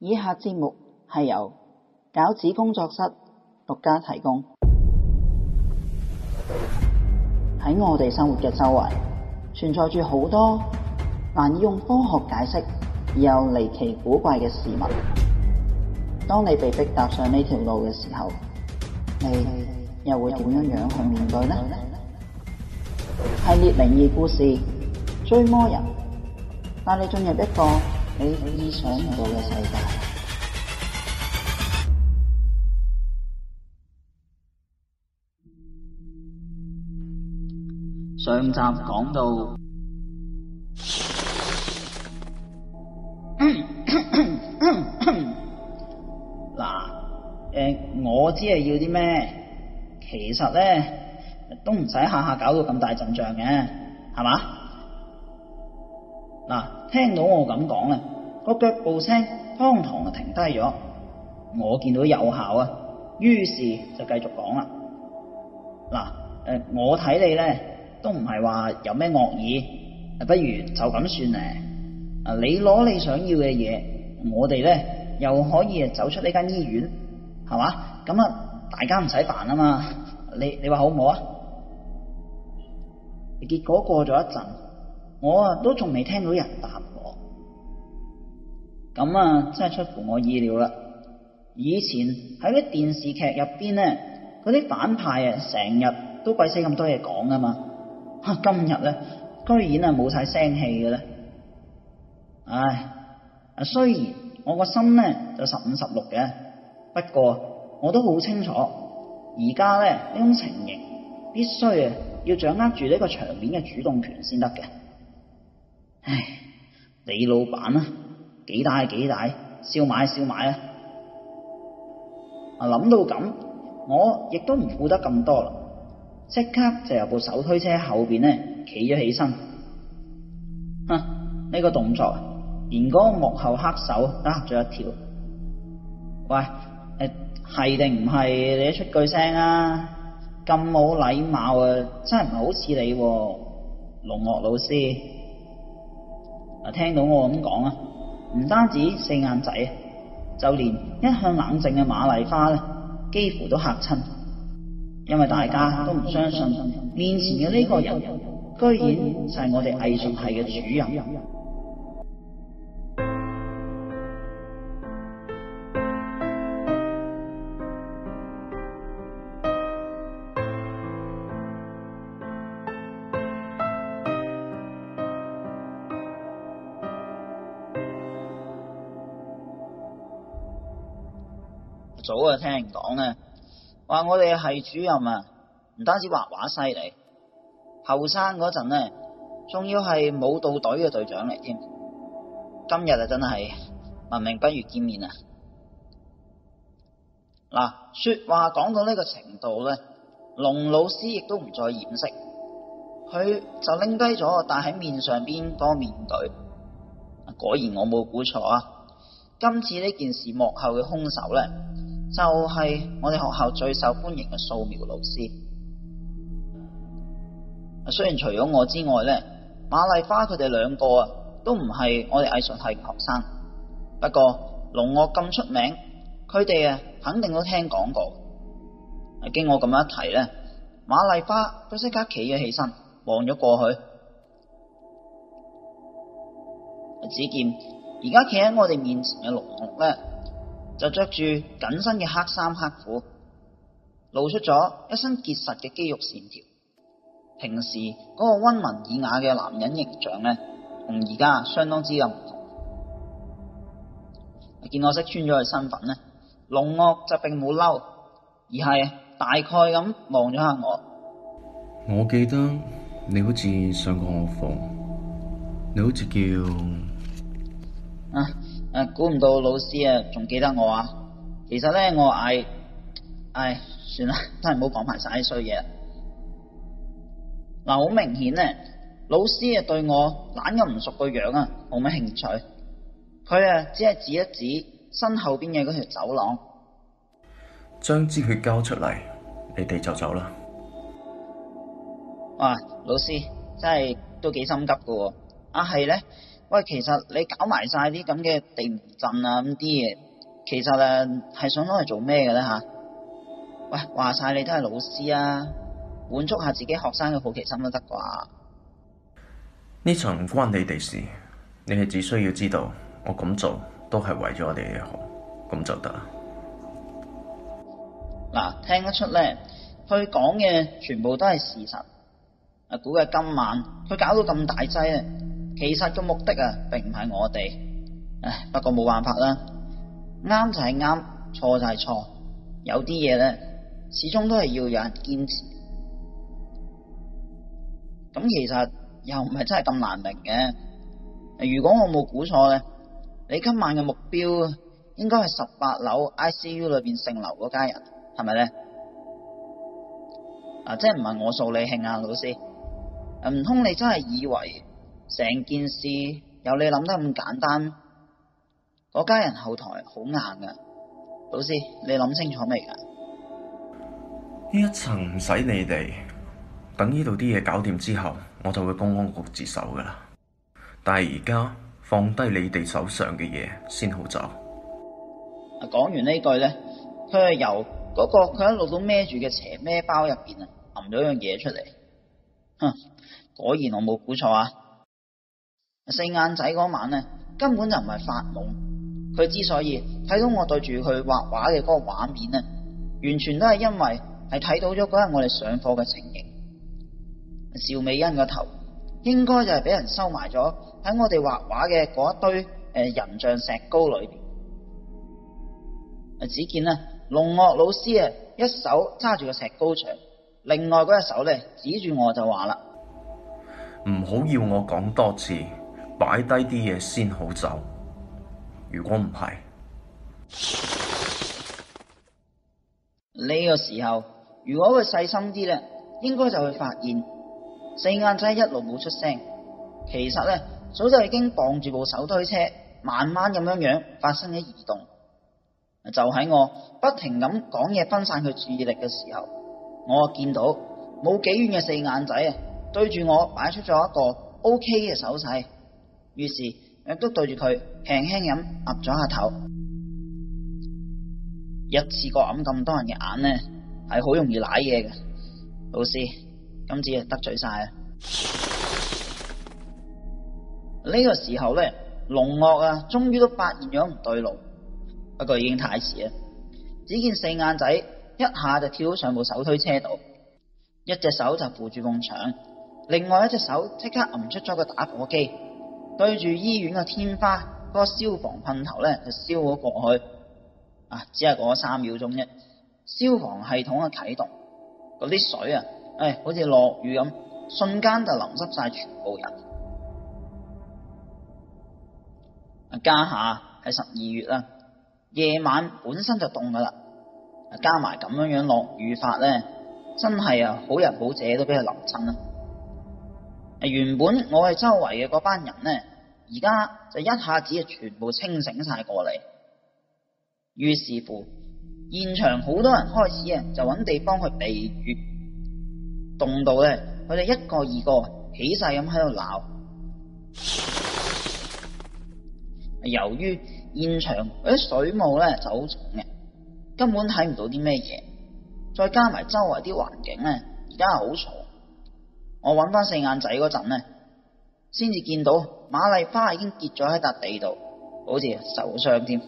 以下節目係由餃子工作室獨家提供。喺我哋生活嘅周圍，存在住好多難以用科學解釋而又離奇古怪嘅事物。當你被迫踏上呢條路嘅時候，你又會點樣去面對呢？系列靈異故事追魔人，帶你進入一個你意想唔到嘅世界。上集講到我知係要啲咩，其實咧都唔使下下搞到咁大陣仗嘅，係嘛？聽到我咁講咧，個腳步聲當堂就停低咗。我見到有效啊，於是就繼續講啦。我睇你咧都唔係話有咩惡意，不如就咁算咧。你攞你想要嘅嘢，我哋咧又可以走出呢間醫院，係嘛？咁大家唔使煩啊嘛。你話好唔好啊？結果過咗一陣，我都仲未聽到人答我。咁真係出乎我意料啦。以前喺啲電視劇入邊咧，嗰啲反派成日都鬼死咁多嘢講啊嘛。今日咧居然冇晒聲氣嘅咧。雖然我個心咧就15-16嘅，不過我都好清楚，而家咧呢種情形必須要掌握住呢個場面嘅主動權先得嘅。李老闆啊，幾大幾大，燒賣燒賣啊！諗到咁，我亦都唔顧得咁多啦，即刻就由部手推車後邊咧企咗起身。呢個動作連嗰個幕後黑手都嚇咗一跳。喂，係定唔係你一出句聲啊？咁冇禮貌真係唔係好似你喎，龍岳老師。聽到我咁講唔單止四眼仔，就連一向冷靜嘅馬麗花咧，幾乎都嚇親，因為大家都唔相信面前嘅呢個人，居然就係我哋藝術系嘅主任。早聽人講話我哋係主任唔單止畫畫犀利，後生嗰陣呢仲要係舞蹈隊嘅隊長嚟添。今日真係聞名不如見面說話講到呢個程度呢，龍老師亦都唔再掩飾，佢就拎低咗戴喺面上邊嗰個面具。果然我冇估錯今次呢件事幕後嘅兇手呢，就係我哋學校最受歡迎嘅素描老師。雖然除咗我之外呢，馬麗花佢哋兩個都唔係我哋藝術系嘅學生，不過龍岳咁出名，佢哋肯定都聽講過。經我咁樣一提呢，馬麗花都即刻企咗起身，望咗過去。只見而家企喺我哋面前嘅龍岳呢，就着住緊身嘅黑衫黑褲，露出咗一身結實嘅肌肉線條。平時嗰個溫文爾雅嘅男人形象呢，同而家相當之唔同。見我識穿咗佢身份呢，龍岳就並冇嬲，而係大概咁望咗下我。 我記得你好似上過我課，你好似叫估唔到老師仲記得我其實咧我算啦，真係唔好講埋晒啲衰嘢。好明顯呢，老師對我懶咁唔熟個樣冇乜興趣。佢只係指一指身後邊嘅嗰條走廊， 將支血交出嚟，你哋就走啦。 老師真係都幾心急噶係呢， 喂，其實你搞埋晒啲咁嘅地門陣啊咁啲嘢，其實係想攞嚟做咩嘅咧吓？喂，話晒你都係老師啊，滿足下自己學生嘅好奇心都得啩？ 呢層唔關你哋事，你係只需要知道我咁做都係為咗我哋嘅好，咁就得啦。 嗱，聽得出咧，佢講嘅全部都係事實。估計今晚佢搞到咁大劑咧，其實個目的並唔係我哋。不過冇辦法啦，啱就係啱，錯就係錯。有啲嘢咧，始終都係要有人堅持。咁其實又唔係真係咁難明嘅。如果我冇估錯咧，你今晚嘅目標應該係18樓 ICU 裏邊姓劉嗰家人，係咪咧？即係唔係我掃你興啊，老師？唔通你真係以為成件事有你諗得咁簡單？嗰家人後台好硬噶，老師你諗清楚未噶？ 呢一層唔使你哋，等呢度啲嘢搞掂之後，我就會公安局接手噶啦。但係而家放低你哋手上嘅嘢先好走。 講完呢句咧，佢係由嗰個佢一路都孭住嘅斜孭包入邊揞咗樣嘢出嚟。果然我冇估錯啊！四眼仔嗰晚咧，根本就唔係發夢。佢之所以睇到我對住佢畫畫嘅嗰個畫面咧，完全都係因為係睇到咗嗰日我哋上課嘅情形。邵美欣個頭應該就係俾人收埋咗喺我哋畫畫嘅嗰一堆人像石膏裏邊。只見龍岳老師一手揸住個石膏牆，另外嗰隻手咧指住我就話啦： 唔好要我講多次，擺低啲嘢先好走。如果唔係， 呢個時候，如果佢細心啲咧，應該就會發現四眼仔一路冇出聲，其實咧早就已經綁住部手推車，慢慢咁樣發生咗移動。就喺我不停咁講嘢分散佢注意力嘅時候，我見到冇幾遠嘅四眼仔對住我擺出咗一個 OK 嘅手勢，於是亦都對住佢輕輕咁岌咗下頭。一次過揞咁多人嘅眼咧，係好容易舐嘢嘅。老師，今次得罪晒啊！呢個時候咧，龍岳終於都發現咗唔對路。不過已經太遲啦，只見四眼仔一下就跳上部手推車度，一隻手就扶住埲牆，另外一隻手即刻揞出咗個打火機，對住醫院嘅天花嗰個消防噴頭咧就燒咗過去。只係過咗3秒鐘啫，消防系統嘅啟動，嗰啲水好似落雨咁，瞬間就淋濕晒全部人。家下係12月啦。夜晚本身就凍噶啦，加埋咁樣落雨法咧，真係好人好者都俾佢淋親啦。原本我哋周圍嘅嗰班人咧，而家就一下子全部清醒晒過嚟。於是乎，現場好多人開始就揾地方去避雨，凍到咧佢哋一個二個起晒咁喺度鬧。由於現場嗰啲水霧咧就好重嘅，根本睇唔到啲咩嘢，再加埋周圍啲環境咧而家係好嘈。我揾翻四眼仔嗰陣咧，先至見到馬麗花已經跌咗喺笪地度，好似受傷添。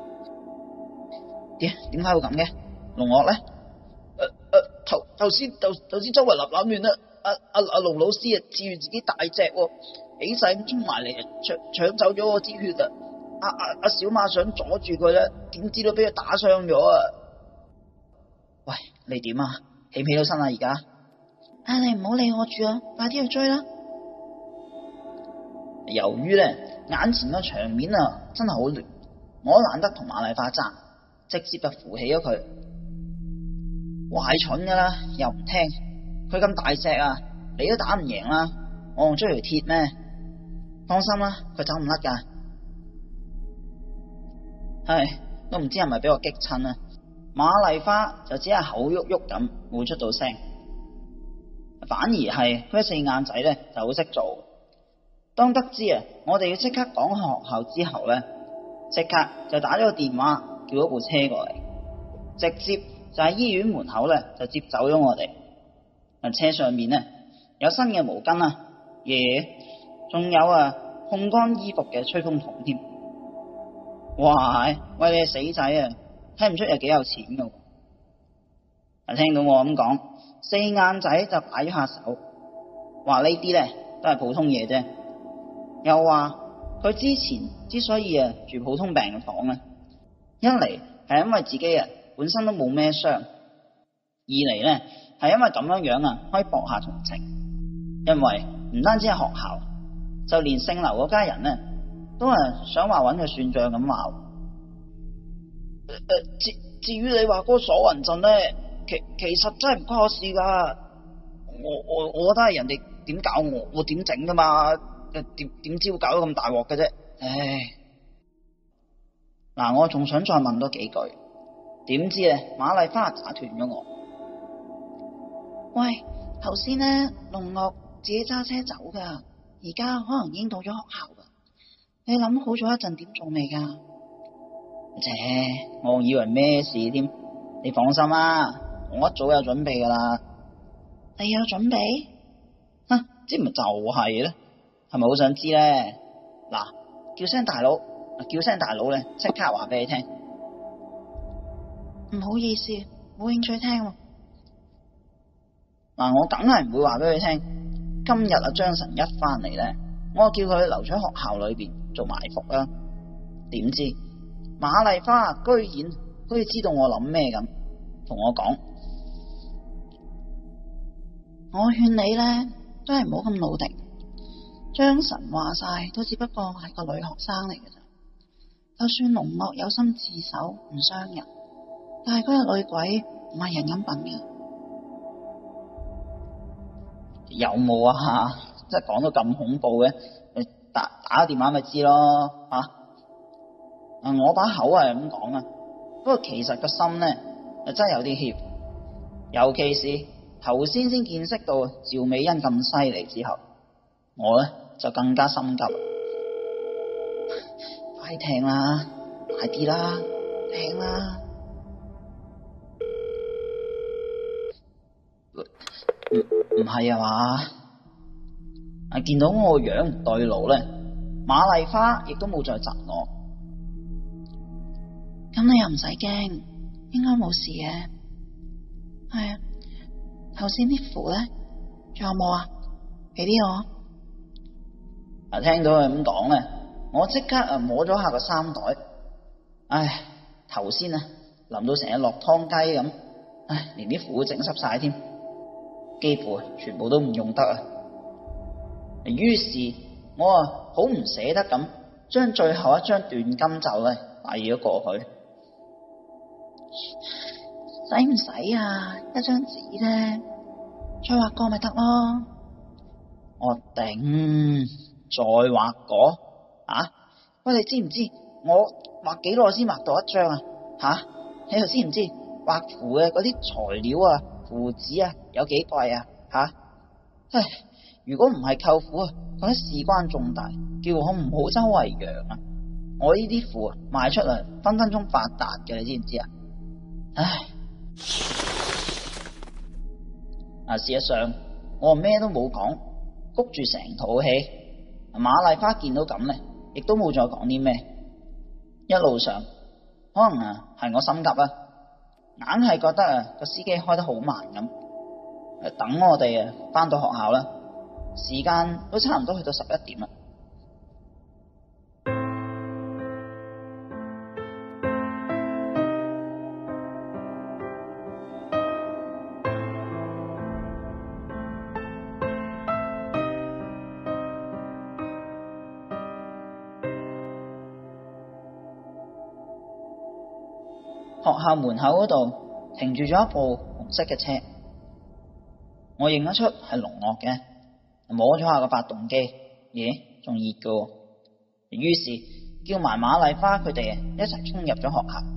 點解會咁嘅？龍岳咧？頭先周圍立亂啦，阿龍老師自住自己大隻起勢咁衝埋嚟，搶走咗我支血啊！阿小馬想阻住佢咧，點知都俾佢打傷咗啊！喂，你點啊？起唔起到身啊？而家？你唔好理我住啊，快啲去追啦！由於咧眼前個場面真係好亂，我懶得同馬麗花爭，直接就扶起咗佢。壞蠢噶啦，又唔聽，佢咁大隻你都打唔贏啦，我用追條鐵咩？放心啦，佢走唔甩噶。都唔知係咪俾我激親啊！馬麗花就只係口喐喐咁，冇出到聲，反而係佢四眼仔咧就好識做。 當得知我哋要即刻趕去學校之後呢，即刻就打咗個電話叫咗部車過嚟，直接就喺醫院門口呢就接走咗我哋。車上面呢有新嘅毛巾啊、嘢，仲有烘乾衣服嘅吹風筒添。哇！喂，你係死仔啊，睇唔出有幾有錢噶。聽到我咁講，四眼仔就擺咗下手，話呢啲呢都係普通嘢啫。又話佢之前之所以住普通病房呢，一嚟係因為自己本身都冇咩傷，二嚟呢係因為咁樣可以博下同情。因為唔單止係學校，就連姓劉嗰家人呢都係想話揾佢算賬咁話。至於你話嗰個鎖魂陣呢，其實真係唔關我事噶。我覺得係人哋點搞我點整噶嘛。點知會搞到咁大鑊嘅啫？唉，嗱，我仲想再問多幾句，點知馬麗花打斷咗我。喂，頭先呢，龍樂自己揸車走噶，而家可能已經到咗學校噶。你諗好咗一陣點做未噶？我以為咩事添？你放心啦，我一早有準備噶啦。你有準備？即咪就係咧。係咪好想知咧？嗱，叫聲大佬咧，即刻話俾你聽。唔好意思，冇興趣聽。嗱，我梗係唔會話俾佢聽。今日張晨一翻嚟咧，我叫佢留喺學校裏邊做埋伏啦。點知馬麗花居然好似知道我諗咩咁，同我講：我勸你咧，都係唔好咁老定。張晨話晒都只不過係個女學生嚟嘅咋，就算龍樂有心自首唔傷人，但係嗰個女鬼唔係人咁品嘅。有冇啊？即係講到咁恐怖嘅，你打個電話咪知咯。我把口係咁講啊，不過其實個心呢真係有啲怯，尤其是頭先見識到趙美欣咁犀利之後，我呢就更加心急。快聽啦，快啲啦，聽啦！唔係啊嘛？見到我個樣唔對路咧，馬麗花亦都冇再窒我。咁你又唔使驚，應該冇事嘅。係啊，頭先啲符咧，仲有冇啊？俾啲我。聽到佢咁講咧，我即刻摸咗下個衫袋。唉，頭先淋到成日落湯雞咁，連啲符都整濕晒添，幾乎全部都唔用得啊！於是我好唔捨得咁，將最後一張斷金咒咧遞咗過去。使唔使啊？一張紙咧，再畫過咪得咯。我頂，再畫過喂，你知唔知我畫幾耐先畫到一張啊？你又知唔知畫符嘅嗰啲材料符紙有幾貴啊？唉，如果唔係舅父覺得事關重大，叫我唔好周圍揚我呢啲符賣出嚟分分鐘發達嘅，你知唔知啊？唉，事實上我咩都冇講，谷住成肚氣。馬麗花見到咁咧，亦都冇再講啲咩。一路上可能係我心急硬係覺得個司機開得好慢咁。等我哋翻到學校啦，時間都差唔多去到11點啦。學校門口嗰度停住咗一部紅色嘅車，我認得出係龍樂嘅，摸咗下個發動機，仲熱㗎。於是叫埋馬麗花佢哋一齊衝入咗學校。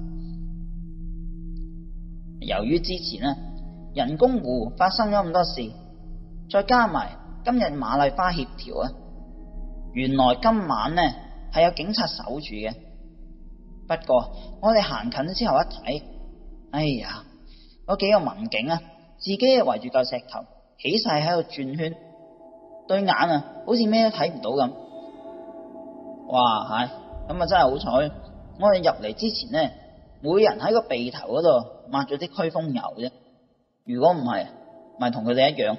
由於之前人工湖發生咗咁多事，再加埋今日馬麗花協調原來今晚呢係有警察守住嘅。不過我哋行近之後一睇，哎呀，嗰幾個民警啊，自己圍住嚿石頭起晒喺度轉圈，對眼啊好似咩都睇唔到咁。哇，係咁啊，真係好彩！我哋入嚟之前呢，每人喺個鼻頭嗰度抹咗啲驅風油啫。如果唔係，咪同佢哋一樣。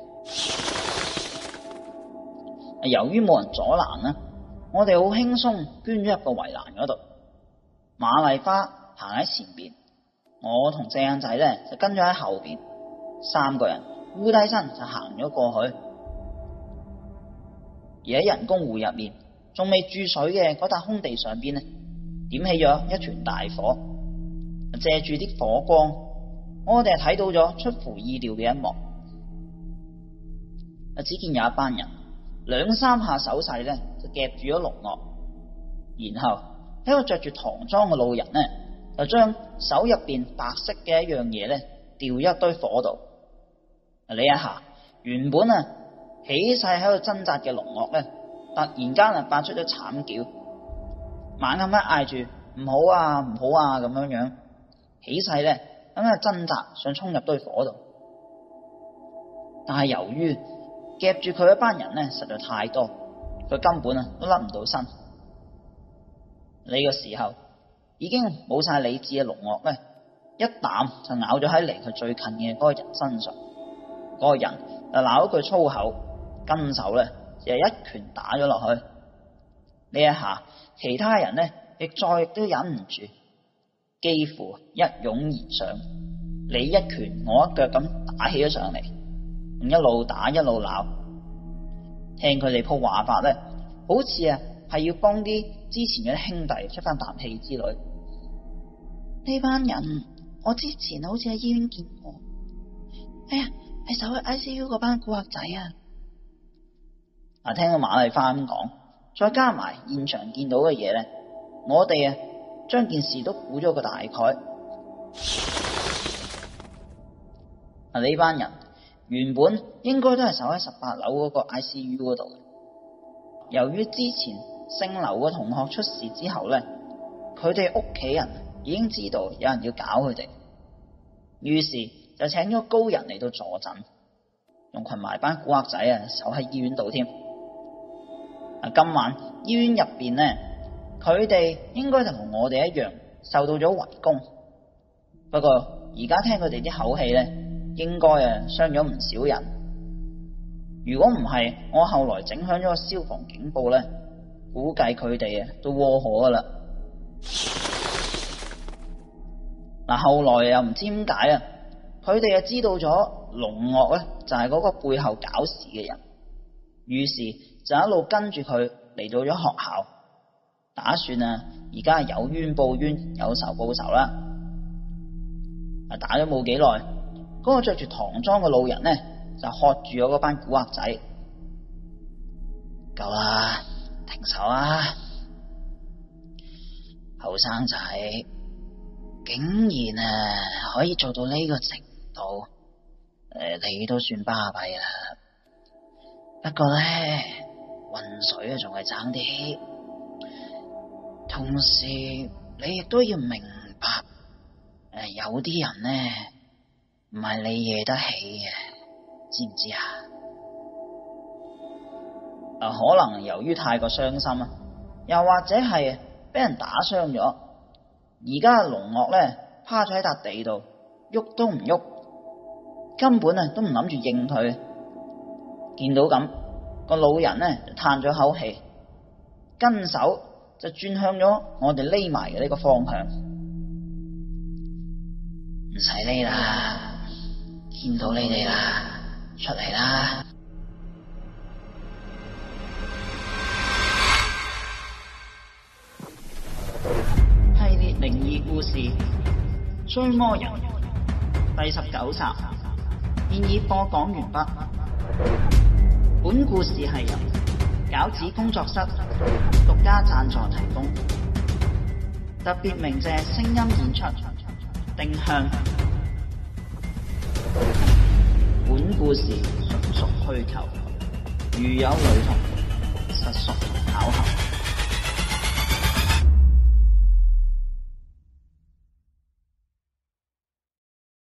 由於冇人阻攔啦，我哋好輕鬆捐咗入個圍欄嗰度。馬麗花行喺前邊，我同隻眼仔咧就跟咗喺後邊，三個人烏低身就行咗過去。而喺人工湖入面仲未注水嘅嗰笪空地上邊呢，點起咗一團大火。借住啲火光，我哋睇到咗出乎意料嘅一幕。只見有一班人兩三下手勢咧就夾住咗龍岳，然後一個着住唐裝嘅老人呢，就將手入邊白色嘅一樣嘢咧掉咗一堆火度。呢一下，原本啊起勢喺度掙扎嘅龍岳咧，突然間啊發出咗慘叫，猛咁一嗌住唔好啊唔好啊咁樣樣，起勢咧咁啊掙扎想衝入堆火度，但係由於夾住佢一班人咧實在太多，佢根本啊都甩唔到身。呢個時候已經冇晒理智嘅龍岳咧，一啖就咬咗喺離佢最近嘅嗰個人身上。嗰個人就鬧咗句粗口，跟手咧就一拳打咗落去。呢一下，其他人咧亦都忍唔住，幾乎一擁而上，你一拳我一腳咁打起咗上嚟，一路打一路鬧。聽佢哋鋪話法咧，好似啊係要幫啲之前嘅兄弟出翻啖氣之類。呢班人我之前好似喺醫院見過，哎呀，係守喺 ICU 嗰班古惑仔啊！聽到馬麗花咁講，再加埋現場見到嘅嘢咧，我哋啊將件事都估咗個大概。呢班人原本應該都係守喺18樓嗰個 ICU 嗰度嘅。由於之前姓劉嘅同學出事之後咧，佢哋屋企人已經知道有人要搞佢哋，於是就請咗高人嚟到助陣，仲群埋班古惑仔啊守喺醫院度添。今晚醫院入邊呢，佢哋應該就同我哋一樣受到咗圍攻，不過而家聽佢哋啲口氣咧，應該傷咗唔少人。如果唔係我後來整響咗個消防警報咧，估計佢哋都窩火噶啦。後來又唔知點解啊，佢哋知道咗龍岳咧就係嗰個背後搞事嘅人，於是就一路跟住佢嚟到咗學校，打算而家有冤報冤，有仇報仇啦。打咗冇幾耐，嗰個着住唐裝嘅老人呢，就喝住咗嗰班古惑仔，夠啦，停手啊！後生仔竟然可以做到呢個程度，你都算巴閉啦。不過咧，混水仲係爭啲。同時，你亦都要明白，有啲人呢唔係你惹得起嘅，知唔知啊？可能由於太過傷心啊，又或者係俾人打傷咗，而家龍岳咧趴咗喺笪地度，喐都唔喐，根本都唔諗住應佢。見到咁，個老人呢就嘆咗口氣，跟手就轉向咗我哋匿埋嘅呢個方向。唔使匿啦，見到你哋啦，出嚟啦！系列靈異故事《追魔人》第19集現已播講完畢。本故事係由餃子工作室獨家贊助提供，特別鳴謝聲音演出丁香。本故事純屬虛構，如有雷同， 實屬巧合。